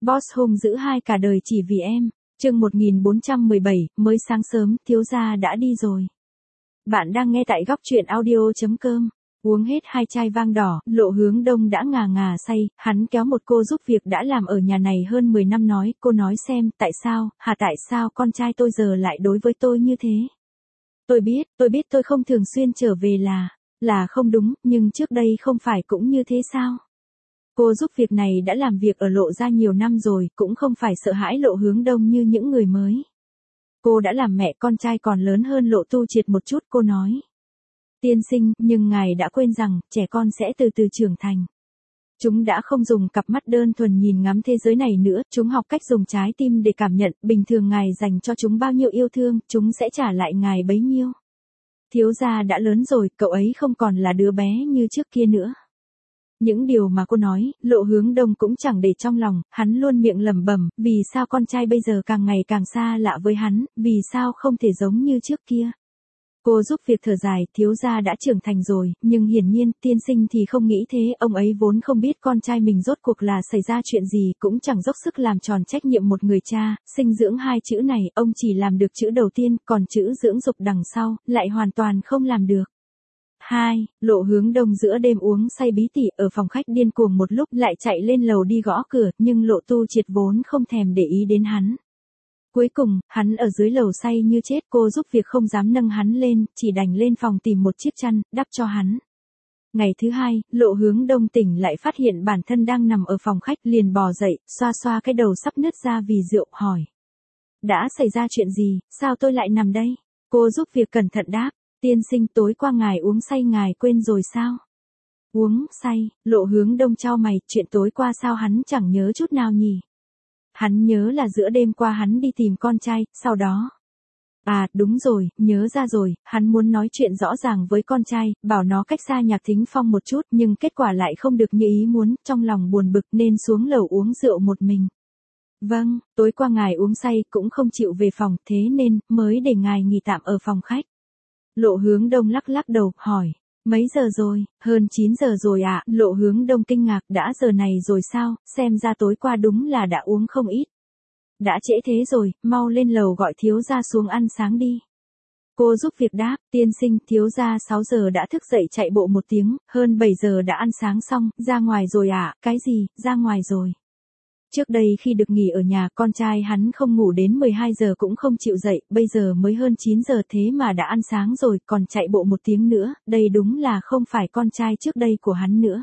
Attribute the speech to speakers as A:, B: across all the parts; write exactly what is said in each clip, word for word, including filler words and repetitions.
A: Boss hung dữ hai cả đời chỉ vì em. Chương một nghìn bốn trăm mười bảy, mới sáng sớm, thiếu gia đã đi rồi. Bạn đang nghe tại góc truyện audio chấm com. Uống hết hai chai vang đỏ, Lộ Hướng Đông đã ngà ngà say, hắn kéo một cô giúp việc đã làm ở nhà này hơn mười năm nói, cô nói xem, tại sao, hả tại sao con trai tôi giờ lại đối với tôi như thế? Tôi biết, tôi biết tôi không thường xuyên trở về là, là không đúng, nhưng trước đây không phải cũng như thế sao? Cô giúp việc này đã làm việc ở Lộ gia nhiều năm rồi, cũng không phải sợ hãi Lộ Hướng Đông như những người mới. Cô đã làm mẹ con trai còn lớn hơn Lộ Tu Triệt một chút, cô nói. Tiên sinh, nhưng ngài đã quên rằng, trẻ con sẽ từ từ trưởng thành. Chúng đã không dùng cặp mắt đơn thuần nhìn ngắm thế giới này nữa, chúng học cách dùng trái tim để cảm nhận, bình thường ngài dành cho chúng bao nhiêu yêu thương, chúng sẽ trả lại ngài bấy nhiêu. Thiếu gia đã lớn rồi, cậu ấy không còn là đứa bé như trước kia nữa. Những điều mà cô nói, Lộ Hướng Đông cũng chẳng để trong lòng, hắn luôn miệng lẩm bẩm, vì sao con trai bây giờ càng ngày càng xa lạ với hắn, vì sao không thể giống như trước kia. Cô giúp việc thở dài, thiếu gia đã trưởng thành rồi, nhưng hiển nhiên, tiên sinh thì không nghĩ thế, ông ấy vốn không biết con trai mình rốt cuộc là xảy ra chuyện gì, cũng chẳng dốc sức làm tròn trách nhiệm một người cha, sinh dưỡng hai chữ này, ông chỉ làm được chữ đầu tiên, còn chữ dưỡng dục đằng sau, lại hoàn toàn không làm được. hai. Lộ Hướng Đông giữa đêm uống say bí tỉ ở phòng khách điên cuồng một lúc lại chạy lên lầu đi gõ cửa, nhưng Lộ Tu Triệt vốn không thèm để ý đến hắn. Cuối cùng, hắn ở dưới lầu say như chết, cô giúp việc không dám nâng hắn lên, chỉ đành lên phòng tìm một chiếc chăn, đắp cho hắn. Ngày thứ hai, Lộ Hướng Đông tỉnh lại phát hiện bản thân đang nằm ở phòng khách, liền bò dậy, xoa xoa cái đầu sắp nứt ra vì rượu, hỏi. Đã xảy ra chuyện gì, sao tôi lại nằm đây? Cô giúp việc cẩn thận đáp. Tiên sinh, tối qua ngài uống say ngài quên rồi sao? Uống say, Lộ Hướng Đông chau mày, chuyện tối qua sao hắn chẳng nhớ chút nào nhỉ? Hắn nhớ là giữa đêm qua hắn đi tìm con trai, sau đó. À, đúng rồi, nhớ ra rồi, hắn muốn nói chuyện rõ ràng với con trai, bảo nó cách xa Nhạc Thính Phong một chút, nhưng kết quả lại không được như ý muốn, trong lòng buồn bực nên xuống lầu uống rượu một mình. Vâng, tối qua ngài uống say cũng không chịu về phòng, thế nên, mới để ngài nghỉ tạm ở phòng khách. Lộ Hướng Đông lắc lắc đầu, hỏi, mấy giờ rồi, hơn chín giờ rồi ạ, à? Lộ Hướng Đông kinh ngạc, đã giờ này rồi sao, xem ra tối qua đúng là đã uống không ít. Đã trễ thế rồi, mau lên lầu gọi thiếu gia xuống ăn sáng đi. Cô giúp việc đáp, tiên sinh, thiếu gia sáu giờ đã thức dậy chạy bộ một tiếng, hơn bảy giờ đã ăn sáng xong, ra ngoài rồi ạ, à? Cái gì, ra ngoài rồi. Trước đây khi được nghỉ ở nhà, con trai hắn không ngủ đến mười hai giờ cũng không chịu dậy, bây giờ mới hơn chín giờ thế mà đã ăn sáng rồi, còn chạy bộ một tiếng nữa, đây đúng là không phải con trai trước đây của hắn nữa.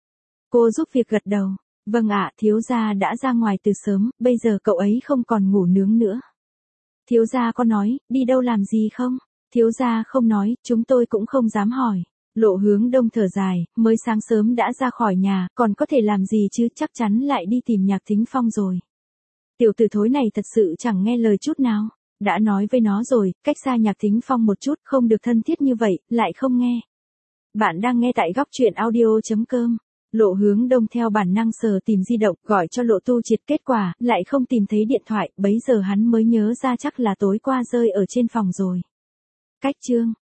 A: Cô giúp việc gật đầu, vâng ạ, thiếu gia đã ra ngoài từ sớm, bây giờ cậu ấy không còn ngủ nướng nữa. Thiếu gia có nói, đi đâu làm gì không? Thiếu gia không nói, chúng tôi cũng không dám hỏi. Lộ Hướng Đông thở dài, mới sáng sớm đã ra khỏi nhà, còn có thể làm gì chứ, chắc chắn lại đi tìm Nhạc Thính Phong rồi. Tiểu tử thối này thật sự chẳng nghe lời chút nào, đã nói với nó rồi, cách xa Nhạc Thính Phong một chút, không được thân thiết như vậy, lại không nghe. Bạn đang nghe tại góc truyện audio chấm com. Lộ Hướng Đông theo bản năng sờ tìm di động, gọi cho Lộ Tu Triệt, kết quả, lại không tìm thấy điện thoại, bấy giờ hắn mới nhớ ra chắc là tối qua rơi ở trên phòng rồi. Cách chương